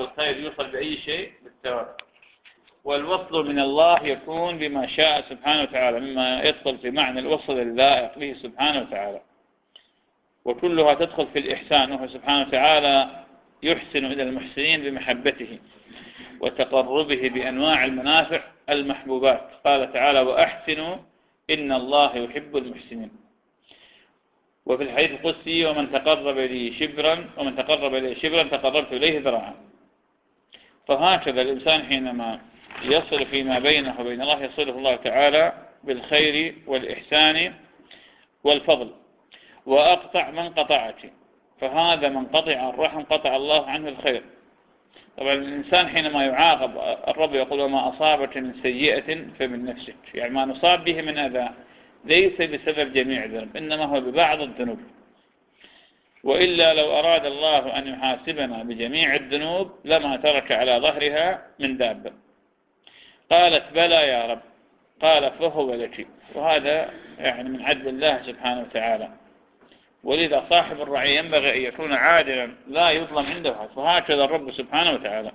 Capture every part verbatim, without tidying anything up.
بالخير يوصل بأي شيء بالثواب. والوصل من الله يكون بما شاء سبحانه وتعالى مما يدخل في معنى الوصل اللائق به سبحانه وتعالى، وكلها تدخل في الإحسان، وهو سبحانه وتعالى يحسن إلى المحسنين بمحبته وتقربه بأنواع المنافع المحبوبات. قال تعالى: وأحسنوا إن الله يحب المحسنين. وفي الحديث القدسي: ومن تقرب لي شبرا ومن تقرب لي شبرا تقربت إليه ذراعا. فهكذا الإنسان حينما يصل فيما بينه وبين الله يصله الله تعالى بالخير والإحسان والفضل. وأقطع من قطعتي، فهذا من قطع الرحم قطع الله عنه الخير. طبعا الإنسان حينما يعاقب الرب يقول: وما أصابك من سيئة فمن نفسك، يعني ما نصاب به من أذى ليس بسبب جميع الذنوب، إنما هو ببعض الذنوب. وإلا لو أراد الله أن يحاسبنا بجميع الذنوب لما ترك على ظهرها من دابة. قالت: بلى يا رب. قال: فهو لك. وهذا يعني من عدل الله سبحانه وتعالى. ولذا صاحب الرعي ينبغي أن يكون عادلا لا يظلم عنده حد، فهكذا الرب سبحانه وتعالى.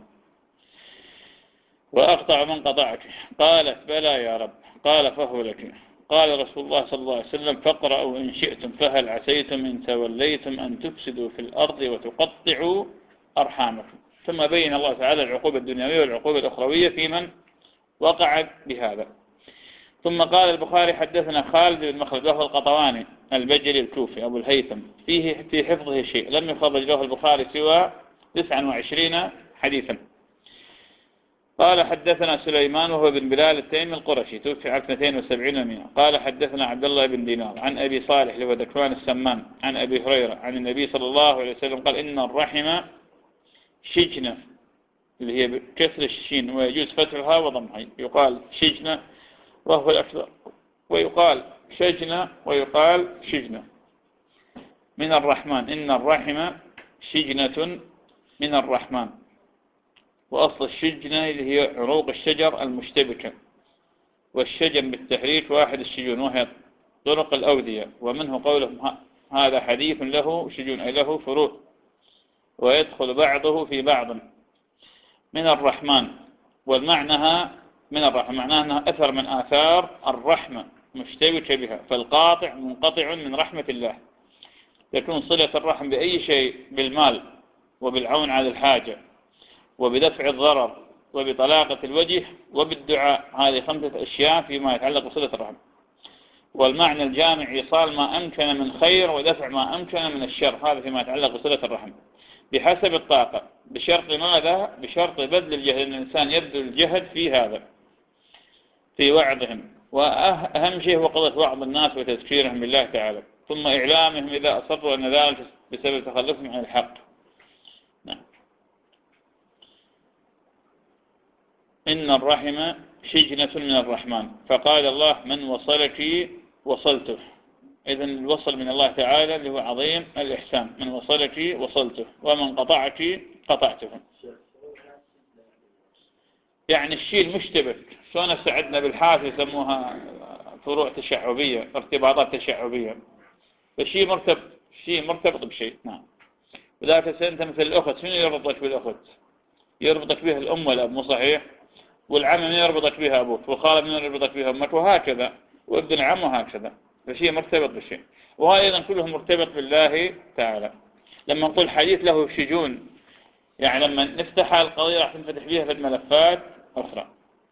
وأقطع من قطعك. قالت: بلى يا رب. قال: فهو لك. قال رسول الله صلى الله عليه وسلم: فاقرأوا إن شئتم فهل عسيتم إن توليتم أن تفسدوا في الأرض وتقطعوا أرحامكم. ثم بين الله تعالى العقوبة الدنيوية والعقوبة الأخروية في من وقع بهذا. ثم قال البخاري: حدثنا خالد بن مخلد وهو القطواني البجلي الكوفي أبو الهيثم، فيه في حفظه شيء لم يخرج له البخاري سوى تسعة وعشرين حديثا. قال: حدثنا سليمان وهو بن بلال التيمي القرشي توفي عام اثنتين وسبعين ومئة. قال: حدثنا عبد الله بن دينار عن أبي صالح اللي هو ذكوان السمان عن أبي هريرة عن النبي صلى الله عليه وسلم قال: إن الرحم شجنة، اللي هي بكسر الشين ويجوز فتحها وضمها، يقال شجنة وهو الأكثر، ويقال شجنة ويقال شجنة، من الرحمن. إن الرحم شجنة من الرحمن. وأصل الشجنة اللي هي عروق الشجر المشتبكة، والشجن بالتحريك واحد الشجون وهي طرق الأودية. ومنه قوله: هذا حديث له شجون، أي له فروع ويدخل بعضه في بعض. من الرحمن، والمعنى من الرحمة معناها أنها أثر من آثار الرحمة مشتبكة بها، فالقاطع منقطع من رحمة الله. تكون صلة الرحم بأي شيء: بالمال وبالعون على الحاجة وبدفع الضرر وبطلاقة الوجه وبالدعاء. هذه خمسة أشياء فيما يتعلق بصلة الرحم. والمعنى الجامع: إيصال ما أمكن من خير ودفع ما أمكن من الشر. هذا فيما يتعلق بصلة الرحم بحسب الطاقة، بشرط ماذا؟ بشرط بذل الجهد، أن الإنسان يبذل الجهد في هذا في وعظهم، وأهم شيء هو قضية وعظ الناس وتذكيرهم بالله تعالى، ثم إعلامهم إذا أصروا أن ذلك بسبب تخلفهم عن الحق. نعم. إن الرحم شجنة من الرحمن. فقال الله: من وصلك وصلته. إذن الوصل من الله تعالى اللي هو عظيم الإحسان. من وصلك وصلته، ومن قطعك قطعته. يعني الشيء المشتبك، شلون استعدنا بالحاف يسموها فروع تشعبية، ارتباطات تشعبية، فشيء مرتبط شيء مرتبط بشيء. نعم. وذلك أنت مثل الأخت، شنو يربطك بالأخت؟ يربطك بها الأم والأب، مو صحيح؟ والعم من يربطك بها أبوك، والخالة من يربطك بها أمك، وهكذا، وابن العم وهكذا، فشيء مرتبط بالشيء. وهذا أيضا كله مرتبط بالله تعالى. لما نقول حديث له شجون، يعني لما نفتح القضية راح تنفتح بها في الملفات أخرى.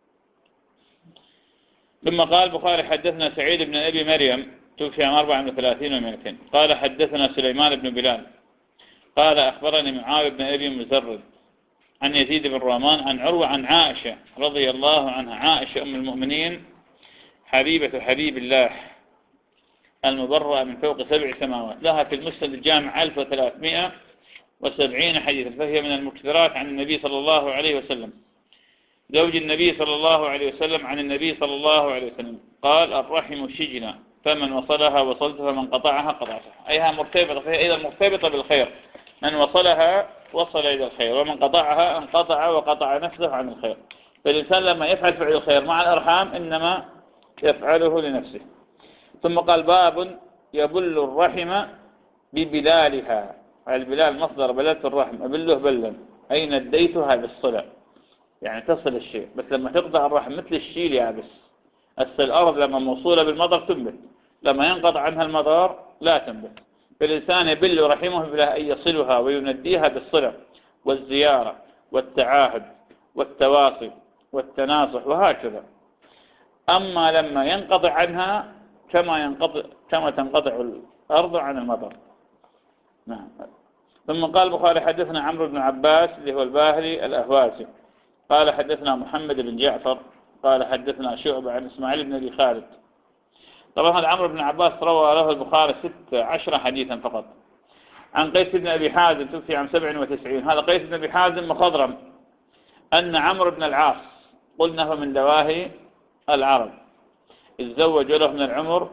ثم قال البخاري: حدثنا سعيد بن أبي مريم توفي عام أربعة وثلاثين ومئتين. قال: حدثنا سليمان بن بلال قال: أخبرني معاذ بن أبي مزرد عن يزيد بن رومان عن عروة عن عائشة رضي الله عنها. عائشة أم المؤمنين حبيبة حبيب الله المبرأة من فوق سبع سماوات، لها في المسند الجامع ألف وثلاثمئة وسبعين حديثا، فهي من المكثرات عن النبي صلى الله عليه وسلم، زوج النبي صلى الله عليه وسلم عن النبي صلى الله عليه وسلم قال: الرحم شجنة، فمن وصلها وصلته ومن قطعها قطعته. أيها مرتبطة، فهي أيضا مرتبطة بالخير. من وصلها وصل إلى الخير، ومن قطعها انقطع وقطع نفسه عن الخير. فالإنسان لما يفعل فعل الخير مع الأرحام إنما يفعله لنفسه. ثم قال: باب يبل الرحم ببلالها. البلال مصدر بلالة الرحم، أبله بلا. أي نديتها بالصلة، يعني تصل الشيء. بس لما تقطع الرحم مثل الشيل يابس. أصل الأرض لما موصولة بالمطر تنبت، لما ينقطع عنها المطر لا تنبت. فالإنسان يبل رحمه بالله أن يصلها وينديها بالصلة والزيارة والتعاهد والتواصي والتناصح وهكذا. أما لما ينقطع عنها كما ينقطع كما تنقطع الأرض عن المطر. نعم. ثم قال البخاري حدثنا عمرو بن عباس اللي هو الباهلي الأهوازي قال حدثنا محمد بن جعفر قال حدثنا شعبة عن إسماعيل بن أبي خالد. طبعا هذا عمرو بن عباس روى له البخاري ست عشر حديثا فقط. عن قيس بن أبي حازم توفي عام سبع وتسعين. هذا قيس بن أبي حازم مخضرم أن عمرو بن العاص قلنا هو من دواهي العرب اتزوج له من العمر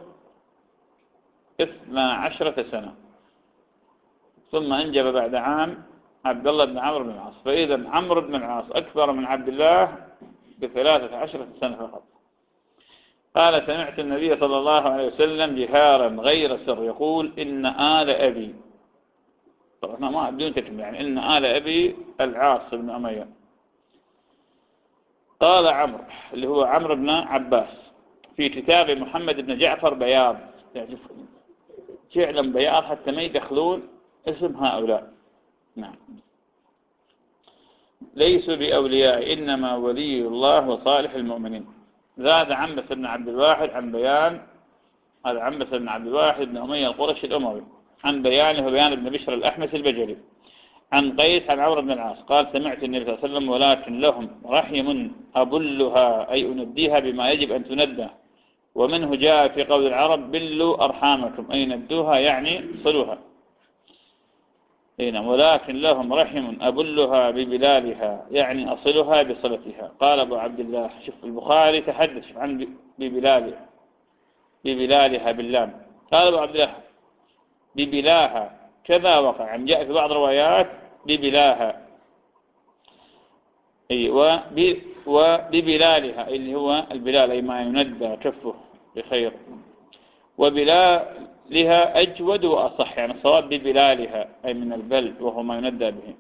اثنا عشرة سنة، ثم أنجب بعد عام عبد الله بن عمرو بن العاص. فإذا عمرو بن العاص أكبر من عبد الله بثلاثة عشرة سنة فقط. قال سمعت النبي صلى الله عليه وسلم جهارا غير سر يقول إن آل أبي، طبعا ما بدون تكمل، يعني إن آل أبي العاص بن أمية. قال عمرو اللي هو عمرو بن عباس في كتاب محمد بن جعفر بياض، يعني فعلا بياض حتى ما يدخلون اسم هؤلاء. نعم. ليسوا بأولياء إنما ولي الله وصالح المؤمنين. زاد عنبس بن عبد الواحد عن بيان، هذا عنبس بن عبد الواحد بن أمية القرشي الأموي، عن بيانه وبيان ابن بشر الأحمس البجلي عن قيس عن عمرو بن العاص قال سمعت النبي صلى الله عليه وسلم ولكن لهم رحم أبلها أي أنديها بما يجب أن تندى. ومنه جاء في قول العرب بلوا أرحامكم أي ندوها يعني صلوها. هنا ولكن لهم رحم أبلها ببلالها يعني أصلها بصلتها. قال أبو عبد الله، شوف البخاري تحدث عن ببلالها ببلالها باللام، قال أبو عبد الله ببلاها كذا وقع، عن جاء في بعض الروايات ببلاها أي وببلالها اللي هو البلال أي ما يندى كفه بخير، وبلالها أجود وأصح، يعني الصواب ببلالها أي من البل وهو ما يندى به،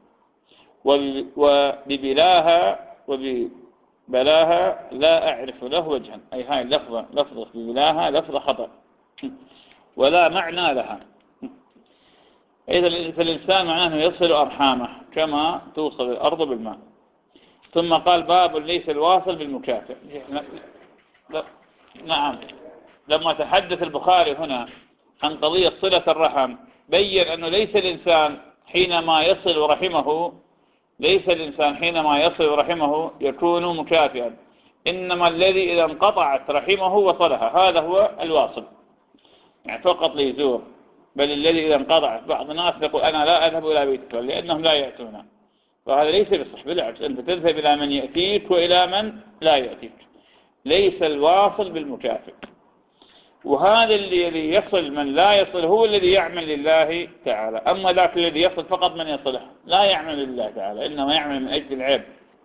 وببلاها وببلاها لا أعرف له وجها، أي هاي اللفظة لفظة ببلاها لفظة خطأ ولا معنى لها. إذا فالإنسان معناه أنه يصل أرحامه كما توصل الأرض بالماء. ثم قال باب ليس الواصل بالمكافئ. لا. نعم. لما تحدث البخاري هنا عن قضية صلة الرحم بين أنه ليس الإنسان حينما يصل رحمه ليس الإنسان حينما يصل رحمه يكون مكافئا، إنما الذي إذا انقطعت رحمه وصلها هذا هو الواصل، يعني فقط ليزور. بل الذي إذا انقطعت، بعض الناس يقول أنا لا أذهب إلى بيتك لأنهم لا يأتون، فهذا ليس بصح، بالعكس أنت تذهب إلى من يأتيك وإلى من لا يأتيك. ليس الواصل بالمكافئ. وهذا الذي يصل من لا يصل هو الذي يعمل لله تعالى، أما ذاك الذي يصل فقط من يصله لا يعمل لله تعالى، إنما يعمل من أجل العيب.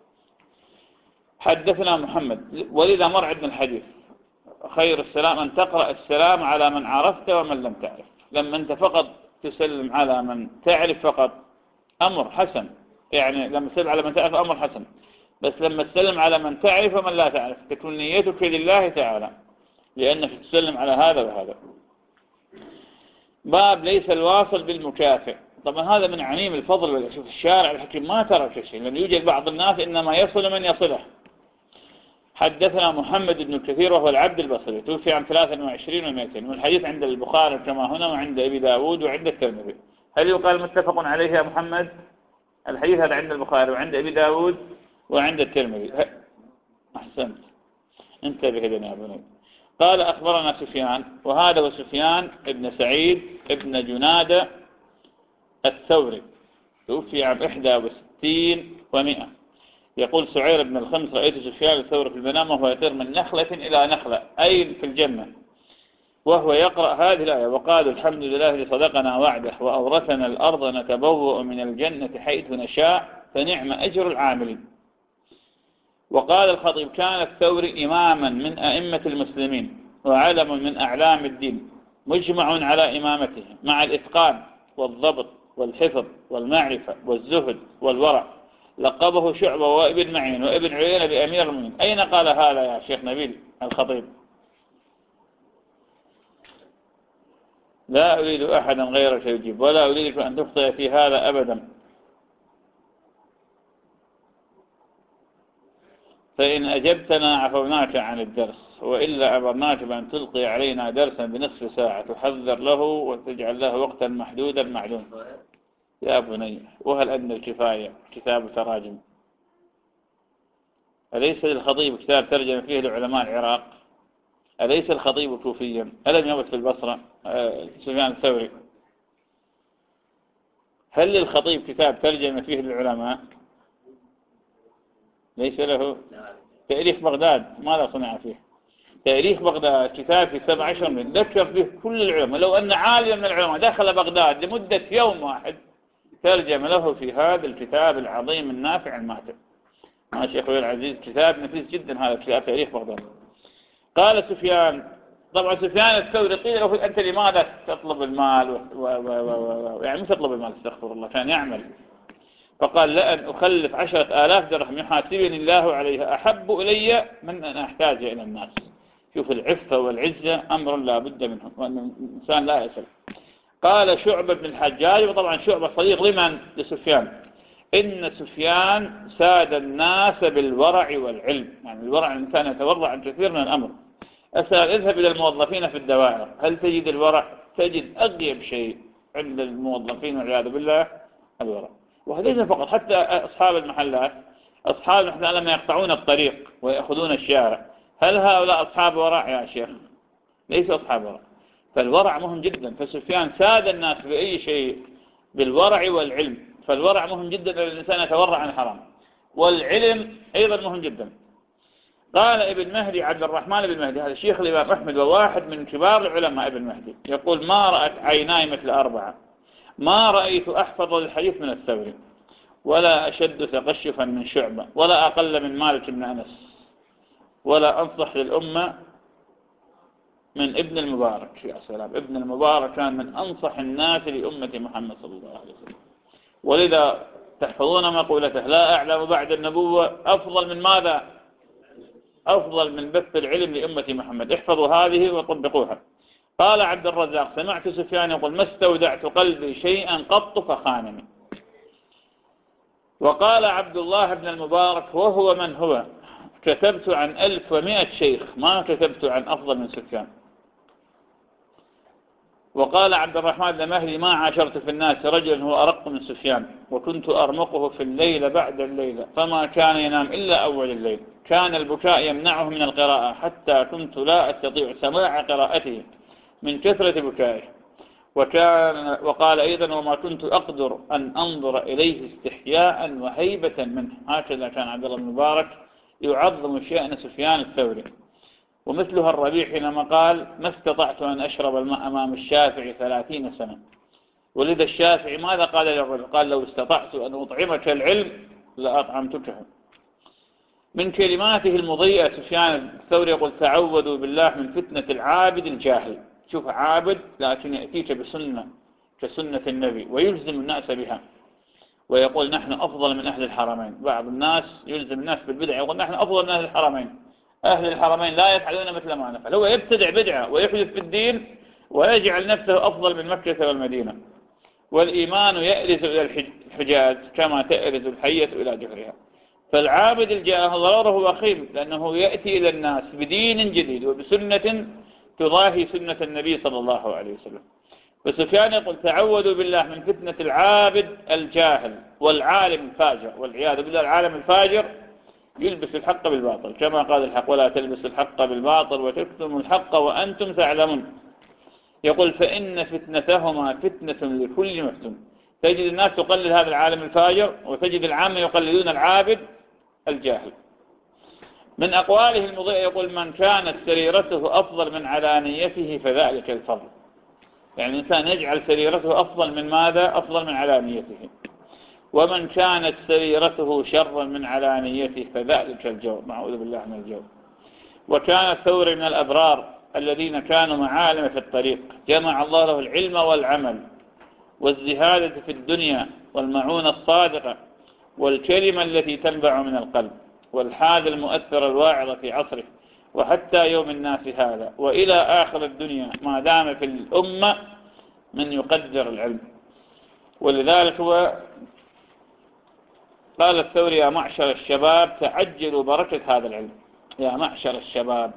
حدثنا محمد، ولذا مر عندنا الحديث خير السلام أن تقرأ السلام على من عرفت ومن لم تعرف. لما أنت فقط تسلم على من تعرف فقط أمر حسن، يعني لما تسلم على من تعرف أمر حسن، بس لما تسلم على من تعرف ومن لا تعرف تكون نيتك لله تعالى لأنك تسلم على هذا وهذا. باب ليس الواصل بالمكافئ. طبعا هذا من عميم الفضل. شوف الشارع الحكيم ما ترك شيء، لأن يوجد بعض الناس إنما يصل من يصله. حدثنا محمد بن كثير وهو العبد البصري توفي عام ثلاثة وعشرين ومئتين، والحديث عند البخاري كما هنا وعند أبي داود وعند الترمذي. هل يقال متفق عليه يا محمد؟ الحديث هذا عند البخاري وعند أبي داود وعند الترمذي. أحسنت، انتبه إذن يا بني. قال أخبرنا سفيان، وهذا هو سفيان ابن سعيد ابن جنادة الثوري توفي عام إحدى وستين ومئة. يقول سعير بن الخمس رأيت سفيان الثوري في المنام وهو يطير من نخلة إلى نخلة أي في الجنة، وهو يقرأ هذه الآية وقال الحمد لله الذي صدقنا وعده وأورثنا الأرض نتبوأ من الجنة حيث نشاء فنعم أجر العاملين. وقال الخطيب كان الثوري إماما من أئمة المسلمين وعلم من أعلام الدين مجمع على إمامته مع الإتقان والضبط والحفظ والمعرفة والزهد والورع، لقبه شعبة وابن معين وابن عيينة بأمير المؤمنين. أين قال هذا يا شيخ نبيل الخطيب؟ لا أريد أحدا غيرك يجيب، ولا أريدك أن تخطئ في هذا أبدا، فإن أجبتنا عفوناك عن الدرس، وإلا أمرناك بأن تلقي علينا درسا بنصف ساعة تحذر له وتجعل له وقتا محدودا معلوم. يا بني، وهل أدنى الكفاية كتاب تراجم؟ أليس للخطيب كتاب ترجم فيه لعلماء العراق؟ أليس الخطيب كوفيا؟ ألم يمت في البصرة أه سفيان الثوري؟ هل للخطيب كتاب ترجم فيه للعلماء؟ ليس له. تاريخ بغداد ماذا صنع فيه؟ تاريخ بغداد كتاب في سبع عشر من ذكر فيه كل العلماء. لو أن عالم من العلماء دخل بغداد لمدة يوم واحد ترجم له في هذا الكتاب العظيم النافع الماتع. ما شيخ العزيز كتاب نفيس جدا هذا كتاب تاريخ بغداد. قال سفيان، طبعا سفيان الثوري قيل له أنت لماذا تطلب المال و... و... و... و... يعني مش تطلب المال، استغفر الله، كان يعمل. فقال لأن أخلف عشرة آلاف درهم يحاسبني الله عليها أحب إلي من أن أحتاج إلى الناس. شوف العفة والعزة أمر لا بد منه، وأن الإنسان لا يسل. قال شعبة بن الحجاج، وطبعا شعبة صديق لمن؟ لسفيان. إن سفيان ساد الناس بالورع والعلم، يعني الورع الإنسان يتورع عن كثير من الأمر. أسأل اذهب إلى الموظفين في الدوائر، هل تجد الورع؟ تجد أغيب شيء عند الموظفين والعياذ بالله الورع. وهذا فقط، حتى أصحاب المحلات، أصحاب المحلات لما يقطعون الطريق ويأخذون الشارع، هل هؤلاء أصحاب ورع يا شيخ؟ ليس أصحاب ورع. فالورع مهم جدا. فسفيان ساد الناس بأي شيء؟ بالورع والعلم. فالورع مهم جدا أن الإنسان يتورع عن الحرام، والعلم أيضا مهم جدا. قال ابن مهدي عبد الرحمن بن مهدي، هذا شيخ الإمام أحمد وواحد من كبار العلماء ابن مهدي، يقول ما رأت عيناي مثل أربعة، ما رأيت أحفظ الحديث من الثوري، ولا أشد تقشفا من شعبة، ولا أقل من مالك بن أنس، ولا أنصح للأمة من ابن المبارك. يا سلام، ابن المبارك كان من أنصح الناس لأمة محمد صلى الله عليه وسلم. ولذا تحفظون مقولته لا أعلم بعد النبوة أفضل من ماذا؟ أفضل من بث العلم لأمة محمد. احفظوا هذه وطبقوها. قال عبد الرزاق سمعت سفيان يقول ما استودعت قلبي شيئا قط فخانني. وقال عبد الله بن المبارك وهو من هو كتبت عن ألف ومائة شيخ ما كتبت عن أفضل من سفيان. وقال عبد الرحمن بن مهدي ما عاشرت في الناس رجلا هو أرق من سفيان، وكنت أرمقه في الليل بعد الليلة، فما كان ينام إلا أول الليل، كان البكاء يمنعه من القراءة حتى كنت لا أستطيع سماع قراءته من كثرة بكائه. وكان وقال أيضا وما كنت أقدر أن أنظر إليه استحياء وهيبة منه. هكذا كان عبد الله بن مبارك يعظم شأن سفيان الثوري. ومثلها الربيع حينما قال ما استطعت أن أشرب الماء أمام الشافعي ثلاثين سنة. ولذا الشافعي ماذا قال للرجل؟ قال لو استطعت أن أطعمك العلم لأطعمتكه. من كلماته المضيئة سفيان الثوري يقول تعوذوا بالله من فتنة العابد الجاهل. شوف عابد لكن يأتيك بسنة كسنة النبي ويلزم الناس بها، ويقول نحن أفضل من أهل الحرمين. بعض الناس يلزم الناس بالبدع يقول نحن أفضل من أهل الحرمين. أهل الحرمين لا يفعلون مثل ما نفعل. هو يبتدع بدعة ويحدث في الدين ويجعل نفسه أفضل من مكة والمدينة. والإيمان يأرز إلى الحجاز كما تأرز الحية إلى جحرها. فالعابد الجاهل ضرره وخيم، لأنه يأتي إلى الناس بدين جديد وبسنة تضاهي سنة النبي صلى الله عليه وسلم. فسفيان يقول تعوذوا بالله من فتنة العابد الجاهل والعالم الفاجر. والعياذ بالله العالم الفاجر يلبس الحق بالباطل، كما قال الحق ولا تلبس الحق بالباطل وتكتموا الحق وأنتم تعلمون. يقول فإن فتنتهما فتنة لكل مفتون. تجد الناس تقلل هذا العالم الفاجر، وتجد العامة يقلدون العابد الجاهل. من أقواله المضيئة يقول من كانت سريرته أفضل من علانيته فذلك الفضل. يعني الإنسان يجعل سريرته أفضل من ماذا؟ أفضل من علانيته. ومن كانت سريرته شرا من علانيته فذلك الجور. نعوذ بالله من الجور. وكان الثوري من الأبرار الذين كانوا معالم في الطريق، جمع الله له العلم والعمل والزهادة في الدنيا والمعونة الصادقة والكلمة التي تنبع من القلب، والحال المؤثر الواعظ في عصره وحتى يوم الناس هذا وإلى آخر الدنيا، ما دام في الأمة من يقدر العلم. ولذلك هو قال الثوري: يا معشر الشباب تعجلوا بركة هذا العلم. يا معشر الشباب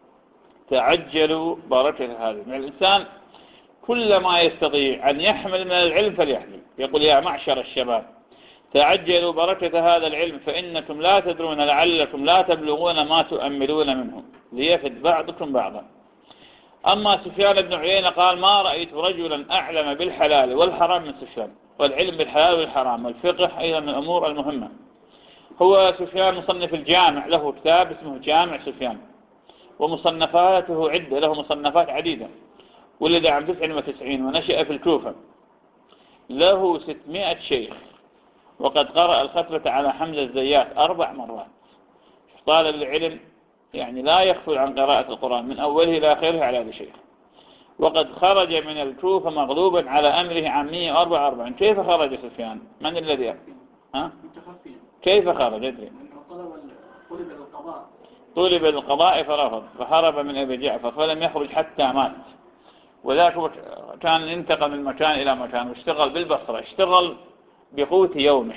تعجلوا بركة هذا العلم. الإنسان كل ما يستطيع أن يحمل من العلم فليحمل. يقول: يا معشر الشباب تعجلوا بركة هذا العلم فإنكم لا تدرون لعلكم لا تبلغون ما تؤملون منه ليفد بعضكم بعضا. أما سفيان بن عيينة قال: ما رأيت رجلا أعلم بالحلال والحرام من سفيان، والعلم بالحلال والحرام والفقه أيضا من الأمور المهمة. هو سفيان مصنف الجامع، له كتاب اسمه جامع سفيان، ومصنفاته عدة، له مصنفات عديدة. ولد عام تسعة وتسعين ونشأ في الكوفة، له ستمائة شيخ، وقد قرأ الختمة على حمزة الزيات أربع مرات. طالب العلم يعني لا يغفل عن قراءة القرآن من أوله إلى آخره على هذا الشيخ. وقد خرج من الكوفة مغلوبا على أمره عام مئة وأربعة وأربعين. كيف خرج سفيان؟ من الذي يعرف؟ ها؟ كيف خرج؟ أدري. طلب القضاء طلب القضاء فرفض، فهرب من أبي جعفر فلم يخرج حتى مات. وذاك كان ينتقل من مكان إلى مكان، واشتغل بالبصرة، اشتغل بقوت يومه،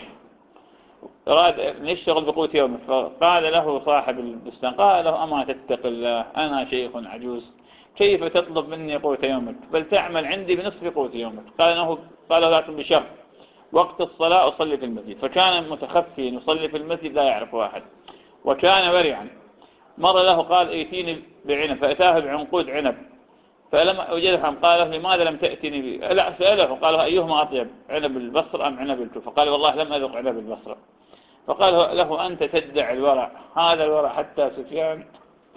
أراد أن يشتغل بقوت يومه. فقال له صاحب البستان، قال له: أما تتق الله، أنا شيخ عجوز، كيف تطلب مني قوت يومك؟ بل تعمل عندي بنصف قوت يومك. قال له قال له لكن بشرط: وقت الصلاة أصلي في المسجد. فكان متخفيا يصلي في المسجد لا يعرف أحد، وكان ورعا. مر له قال: ائتيني بعنب، فأتاه بعنقود عنب، فلما وجده قال له: لماذا لم تأتني بي؟ لا سأله، قال: أيهما أطيب، عنب البصر أم عنب الكوفة؟ فقال: والله لم أذق عنب البصرة. فقال له: أنت تدعي الورع، هذا الورع حتى سفيان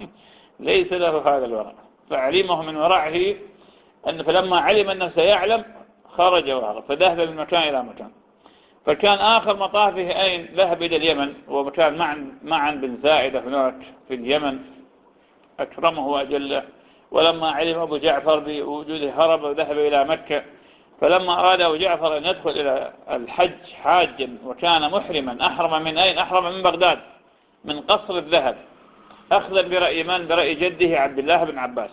ليس له هذا الورع. فعلمه من ورعه أن فلما علم أنه سيعلم خرج وهرب، فذهب من مكان إلى مكان. فكان آخر مطافه أين؟ ذهب إلى اليمن، وكان معا معا بن زائدة هناك في اليمن أكرمه وأجله. ولما علم أبو جعفر بوجوده هرب وذهب إلى مكة. فلما أراد أبو جعفر أن يدخل إلى الحج حاجا وكان محرما، أحرم من أين؟ أحرم من بغداد، من قصر الذهب، أخذ برأي من؟ برأي جده عبد الله بن عباس.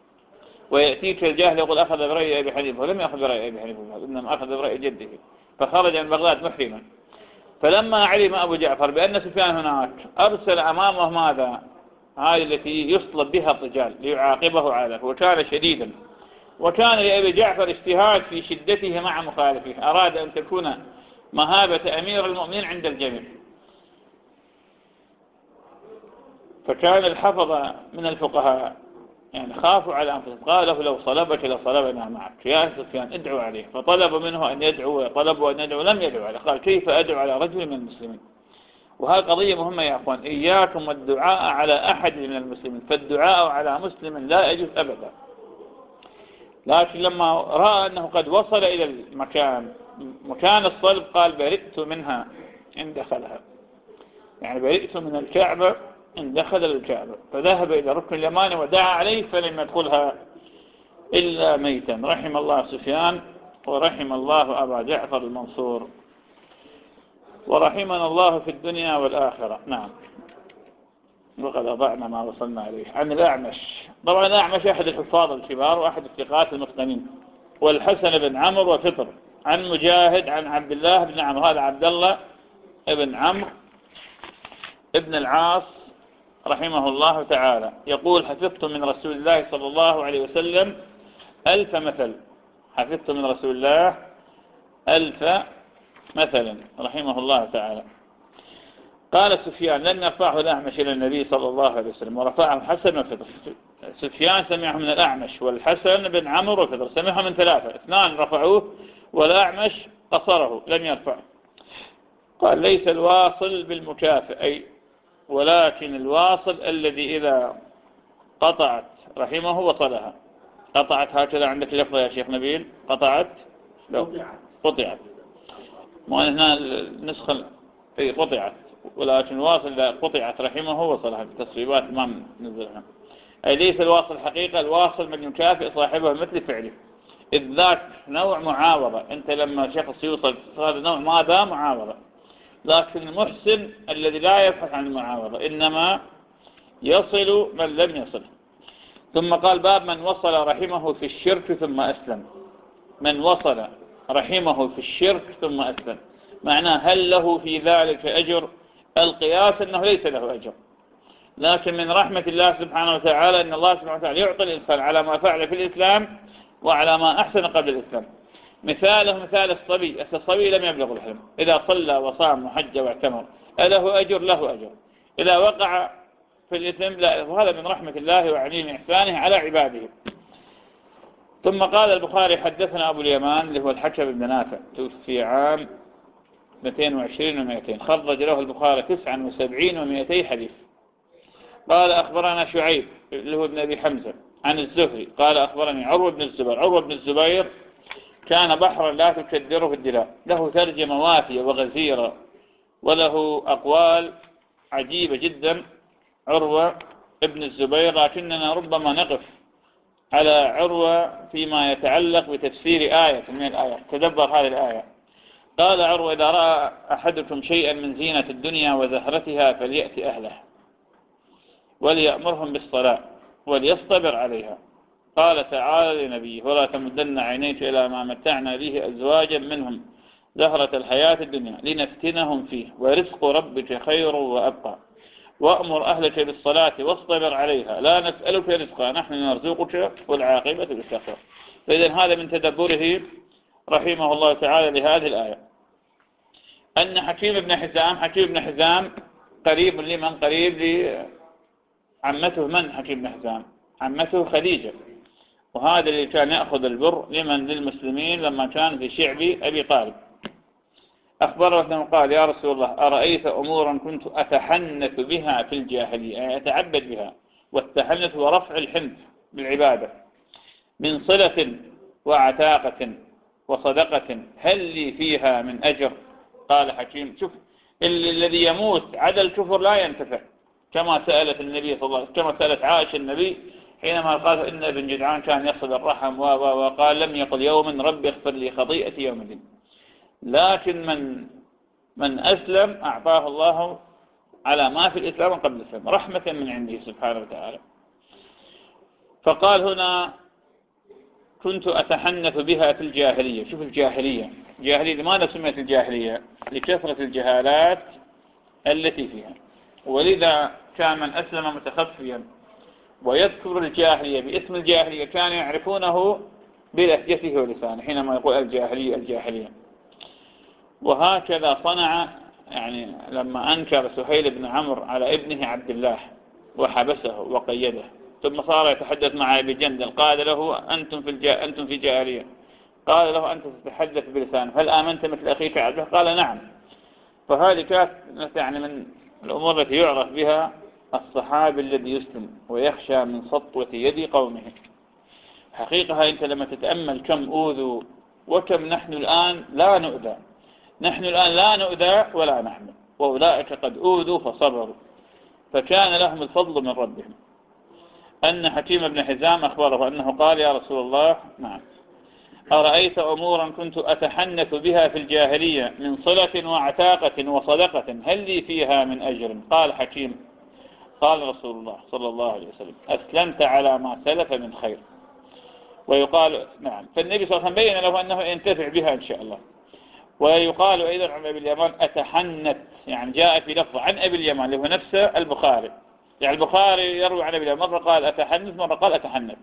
ويأتيك الجاهل يقول أخذ برأي أبي حنيفة، ولم يأخذ برأي أبي حنيفة، إنما أخذ برأي جده. فخرج من بغداد محرما. فلما علم أبو جعفر بأن سفيان هناك أرسل أمامه ماذا؟ هذه التي يصلب بها الرجال ليعاقبه عليه، وكان شديدا. وكان لأبي جعفر اجتهاد في شدته مع مخالفه، أراد أن تكون مهابة أمير المؤمنين عند الجميع. فكان الحفظة من الفقهاء يعني خافوا على أنفسهم، قال له: لو صلبك لصلبنا معك يا سفيان، ادعو عليه. فطلب منه أن يدعو، طلبوا أن يدعو، لم يدعو عليه. قال: كيف أدعو على رجل من المسلمين؟ وهذه قضية مهمة يا أخوان، إياكم والدعاء على أحد من المسلمين، فالدعاء على مسلم لا يجوز أبدا. لكن لما رأى أنه قد وصل إلى المكان، مكان الصلب، قال: برئت منها إن دخلها، يعني برئت من الكعبة إن دخل الكعبة. فذهب إلى ركن اليماني ودعا عليه فلم يدخلها إلا ميتا. رحم الله سفيان، ورحم الله أبا جعفر المنصور، ورحمنا الله في الدنيا والآخرة. نعم. وقد أضعنا ما وصلنا إليه. عن الأعمش، طبعا الأعمش أحد الحفاظ الكبار وأحد الثقات المتقنين، والحسن بن عمرو وفطر. عن مجاهد عن عبد الله بن عمرو، هذا عبد الله بن عمرو ابن العاص رحمه الله تعالى، يقول: حفظت من رسول الله صلى الله عليه وسلم ألف مثل. حفظت من رسول الله ألف مثلا رحمه الله تعالى. قال سفيان: لن يرفعه الأعمش إلى النبي صلى الله عليه وسلم، ورفعه الحسن وفطر. سفيان سمعه من الأعمش، والحسن بن عمرو وفطر سمعه من ثلاثة، اثنان رفعوه والأعمش قصره لم يرفعه. قال: ليس الواصل بالمكافئ، أي ولكن الواصل الذي إذا قطعت رحمه وصلها. قطعت هكذا عندك لفظة يا شيخ نبيل؟ قطعت لو قطعت، ما هنا النسخة أي قطعت، ولكن الواصل إذا قطعت رحمه وصلها. في تصريبات ما نزلها. أي ليس الواصل حقيقة، الواصل من يكافئ صاحبه مثل فعله، إذ ذاك نوع معاوضة. أنت لما شخص يوصل هذا نوع ماذا؟ معاوضة. لكن المحسن الذي لا يبحث عن المعاوضة إنما يصل من لم يصل. ثم قال باب من وصل رحمه في الشرك ثم أسلم. من وصل رحمه في الشرك ثم أسلم معناه هل له في ذلك أجر؟ القياس أنه ليس له أجر، لكن من رحمة الله سبحانه وتعالى أن الله سبحانه وتعالى يعطي الإنسان على ما فعل في الإسلام وعلى ما أحسن قبل الإسلام. مثاله مثال الصبي، الصبي لم يبلغ الحلم، إذا صلى وصام وحج واعتمر أله أجر؟ له أجر. إذا وقع في الإثم لا، وهذا من رحمة الله وعليم إحسانه على عباده. ثم قال البخاري حدثنا أبو اليمان اللي هو الحكم بن نافع، توفي عام مئتين وعشرين ومئتين، خرج له البخاري تسعة وسبعين ومئتي حديث. قال أخبرنا شعيب اللي هو ابن أبي حمزة عن الزهري قال أخبرني عروة بن الزبير. عروة بن الزبير كان بحرا لا تكدره الدلاء، له ترجمة وافية وغزيرة وله أقوال عجيبة جدا عروة ابن الزبير، لكننا ربما نقف على عروة فيما يتعلق بتفسير آية من الآيات. تدبر هذه الآية. قال عروة إذا رأى أحدكم شيئا من زينة الدنيا وزهرتها فليأتي أهله وليأمرهم بالصلاة وليصطبر عليها. قال تعالى لنبيه ولا تمدن عينيك إلى ما متعنا به أزواجا منهم زهرة الحياة الدنيا لنفتنهم فيه ورزق ربك خير وأبقى وأمر أهلك بالصلاة واصطبر عليها لا نسألك رزقا نحن نرزقك والعاقبة للتقوى. فإذا هذا من تدبره رحمه الله تعالى لهذه الآية أن حكيم بن حزام حكيم بن حزام قريب لمن؟ قريب لعمته. من حكيم بن حزام؟ عمته خديجة، وهذا اللي كان يأخذ البر لمن؟ للمسلمين لما كان في شعب أبي طالب. أخبره قال يا رسول الله أرأيت أمورا كنت أتحنث بها في الجاهلية، يعني أتعبد بها، والتحنث هو رفع الحنث بالعبادة، من صلة وعتاقة وصدقة هل لي فيها من أجر؟ قال حكيم شوف الذي يموت على الكفر لا ينتفع، كما سألت النبي صلى الله عليه وسلم، كما سألت عائشة النبي حينما قال إن ابن جدعان كان يصل الرحم وقال لم يقل يوما رب اغفر لي خطيئتي يوم الدين. لكن من من أسلم أعطاه الله على ما في الإسلام قبل الإسلام رحمة من عنده سبحانه وتعالى. فقال هنا كنت أتحنث بها في الجاهلية. شوف الجاهلية، الجاهلية لماذا سميت الجاهلية؟ لكثرة الجهالات التي فيها، ولذا كان من أسلم متخفيا ويذكر الجاهلية باسم الجاهلية كانوا يعرفونه بلهجته ولسانه حينما يقول الجاهلية الجاهلية. وهكذا صنع يعني لما أنكر سهيل بن عمرو على ابنه عبد الله وحبسه وقيده، ثم صار يتحدث مع أبي جندل قال له أنتم في الجا... أنتم في جاهلية، قال له أنت تتحدث بلسانه هل آمنت مثل أخيك عبد الله؟ قال نعم. فهذه كانت يعني من الأمور التي يعرف بها الصحابي الذي يسلم ويخشى من سطوة يد قومه. حقيقة أنت لما تتأمل كم أوذوا وكم نحن الآن لا نؤذى، نحن الآن لا نؤذى ولا نحمل، وأولئك قد أوذوا فصبروا، فكان لهم الفضل من ربهم. أن حكيم بن حزام أخبره أنه قال يا رسول الله نعم أرأيت أمورا كنت أتحنث بها في الجاهلية من صلة وعتاقة وصدقة هل لي فيها من أجر؟ قال حكيم قال رسول الله صلى الله عليه وسلم أسلمت على ما سلف من خير. ويقال نعم، فالنبي صلى الله عليه وسلم بين له أنه ينتفع بها إن شاء الله. ويقال أيضا عن أبي اليمان أتحنث، يعني جاء في لفظ عن أبي اليمان اللي هو نفسه البخاري، يعني البخاري يروي عن أبي اليمان مرة قال أتحنث مرة قال أتحنث.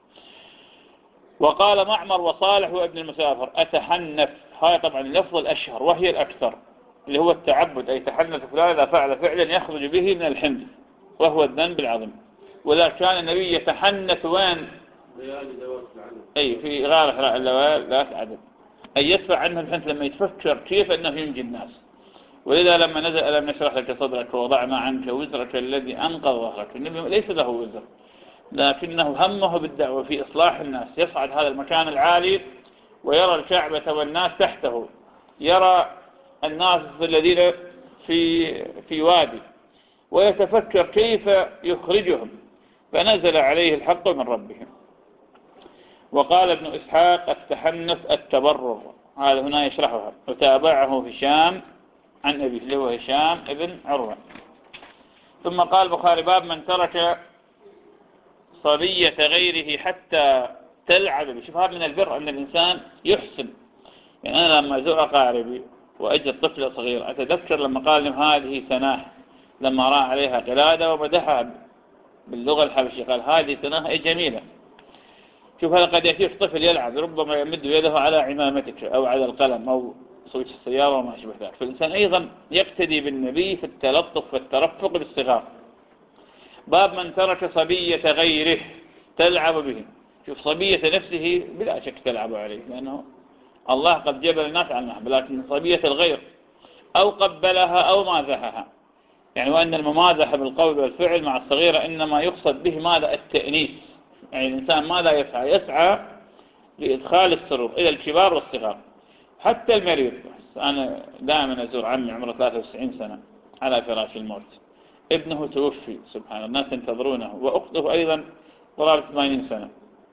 وقال معمر وصالح وابن المسافر أتحنث، هاي طبعا اللفظ الأشهر وهي الأكثر اللي هو التعبد، أي تحنث فلان إذا فعل فعلا يخرج به من الحنث وهو الذنب العظيم. ولا كان النبي يتحنث وين؟ أي في غار حراء اللوال ذات عدد، أي يدفع عنه الحنث لما يتفكر كيف أنه ينجي الناس. ولذا لما نزل ألم نشرح لك صدرك ووضعنا عنك وزرك الذي أنقض ظهرك، النبي ليس له وزر لكنه همه بالدعوة في إصلاح الناس، يصعد هذا المكان العالي ويرى الكعبة والناس تحته، يرى الناس الذين في في وادي ويتفكر كيف يخرجهم، فنزل عليه الحق من ربهم. وقال ابن إسحاق التحنث التبرر، هذا هنا يشرحها، وتابعه هشام عن أبيه اللي هو هشام ابن عروة. ثم قال البخاري باب من ترك صبية غيره حتى تلعب به. شوف، هذا من البر أن الإنسان يحسن. يعني أنا لما أزور أقاربي وأجد طفلة صغيرة أتذكر لما قال لهم هذه سناه، لما رأى عليها قلادة ومدحها باللغة الحبشية قال هذه سناه أي جميلة. شوف، هذا قد يأتيك طفل يلعب ربما يمد يده على عمامتك أو على القلم أو سويتش السيارة وما أشبه ذلك. فالإنسان أيضا يقتدي بالنبي في التلطف والترفق بالصغار. باب من ترك صبية غيره تلعب به. شوف، صبية نفسه بلا شك تلعب عليه، لأنه الله قد جبل الناس على المحبة، لكن صبية الغير أو قبلها أو مازحها. يعني وأن الممازحة بالقول والفعل مع الصغيرة إنما يقصد به ماذا؟ التأنيس. يعني الإنسان ماذا يسعى؟ يسعى لإدخال السرور إلى الكبار والصغار، حتى المريض. أنا دائما أزور عمي عمره ثلاثة وتسعين سنة على فراش الموت، ابنه توفي سبحان الله، الناس ينتظرونه، وأخته أيضا قرابة ثمانين سنة،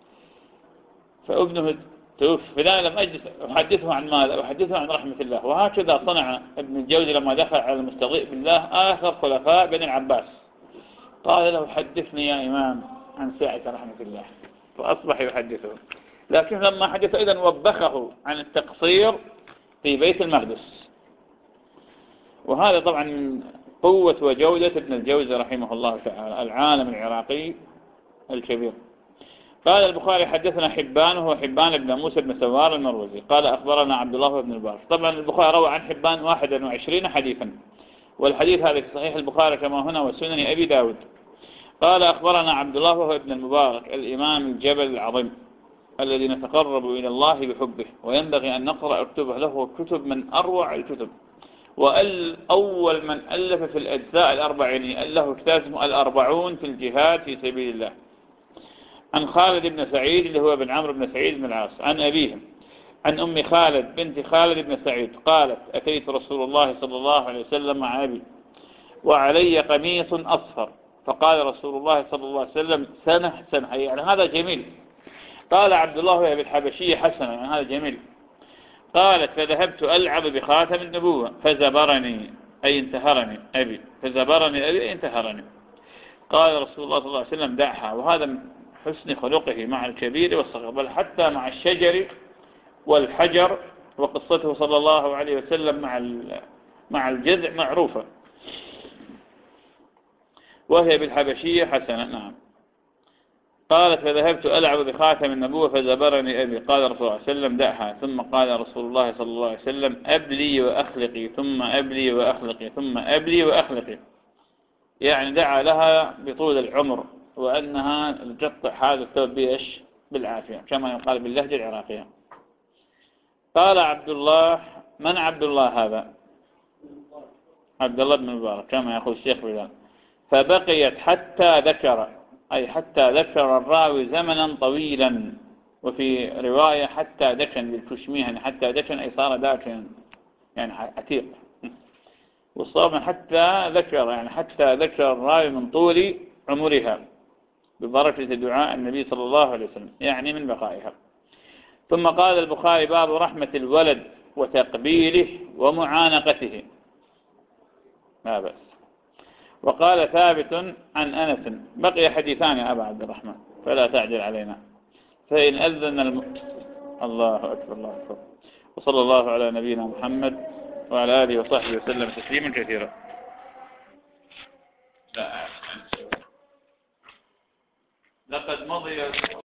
فابنه توفي. فأنا لم أجلس أحدثه عن ماذا؟ أحدثه عن رحمة الله. وهكذا صنع ابن الجوزي لما دخل على المستضيء بالله آخر خلفاء بني العباس، قال له حدثني يا إمام عن سعة رحمة الله، فأصبح يحدثه. لكن لما حدث أيضا وبخه عن التقصير في بيت المقدس. وهذا طبعا من قوة وجودة ابن الجوزي رحمه الله تعالى، العالم العراقي الكبير. قال البخاري حدثنا حبان وهو حبان بن موسى بن سوار المروزي قال أخبرنا عبد الله بن البارس. طبعا البخاري روى عن حبان واحد وعشرين حديثا، والحديث هذا في صحيح البخاري كما هنا وسنن أبي داود. قال أخبرنا عبد الله وهو ابن المبارك الإمام الجبل العظيم الذي نتقرب إلى الله بحبه، وينبغي أن نقرأ كتبه، له كتب من أروع الكتب، وأول من ألف في الأجزاء الأربعينية له كتاب اسمه الأربعون في الجهاد في سبيل الله. عن خالد بن سعيد اللي هو بن عمرو بن سعيد بن العاص عن أبيهم عن أم خالد بنت خالد بن سعيد قالت أتيت رسول الله صلى الله عليه وسلم مع أبي وعلي قميص أصفر، فقال رسول الله صلى الله عليه وسلم سنة سنة، يعني هذا جميل. قال عبد الله بالحبشية حسنة، يعني هذا جميل. قالت فذهبت ألعب بخاتم النبوة فزبرني أي انتهرني أبي، فزبرني أبي أي انتهرني. قال رسول الله صلى الله عليه وسلم دعها. وهذا من حسن خلقه مع الكبير والصغير، بل حتى مع الشجر والحجر، وقصته صلى الله عليه وسلم مع مع الجذع معروفة، وهي بالحبشية حسنة. نعم. قالت فذهبت ألعب بخاتم النبوة فزبرني أبي، قال رسول الله صلى الله عليه وسلم دعها. ثم قال رسول الله صلى الله عليه وسلم أبلي وأخلقي ثم أبلي وأخلقي ثم أبلي وأخلقي، يعني دعا لها بطول العمر وأنها تقطع هذا الثوب بإيش؟ بالعافية، كما يقال باللهجة العراقية. قال عبد الله، من عبد الله هذا؟ عبد الله بن مبارك كما يقول الشيخ بلال. فبقيت حتى ذكر، أي حتى ذكر الراوي زمنا طويلا، وفي رواية حتى دكن بالكشمية، يعني حتى دكن أي صار داكن يعني عتيق. والصواب حتى ذكر، يعني حتى ذكر الراوي من طول عمرها ببركة دعاء النبي صلى الله عليه وسلم، يعني من بقائها. ثم قال البخاري باب رحمة الولد وتقبيله ومعانقته، لا بأس. وقال ثابت عن أنس بقي حديثان يا أبا عبد الرحمن فلا تعجل علينا، فإن أذن الم... الله أكبر الله أكبر. وصلى الله على نبينا محمد وعلى آله وصحبه وسلم تسليما كثيرا. لقد مضي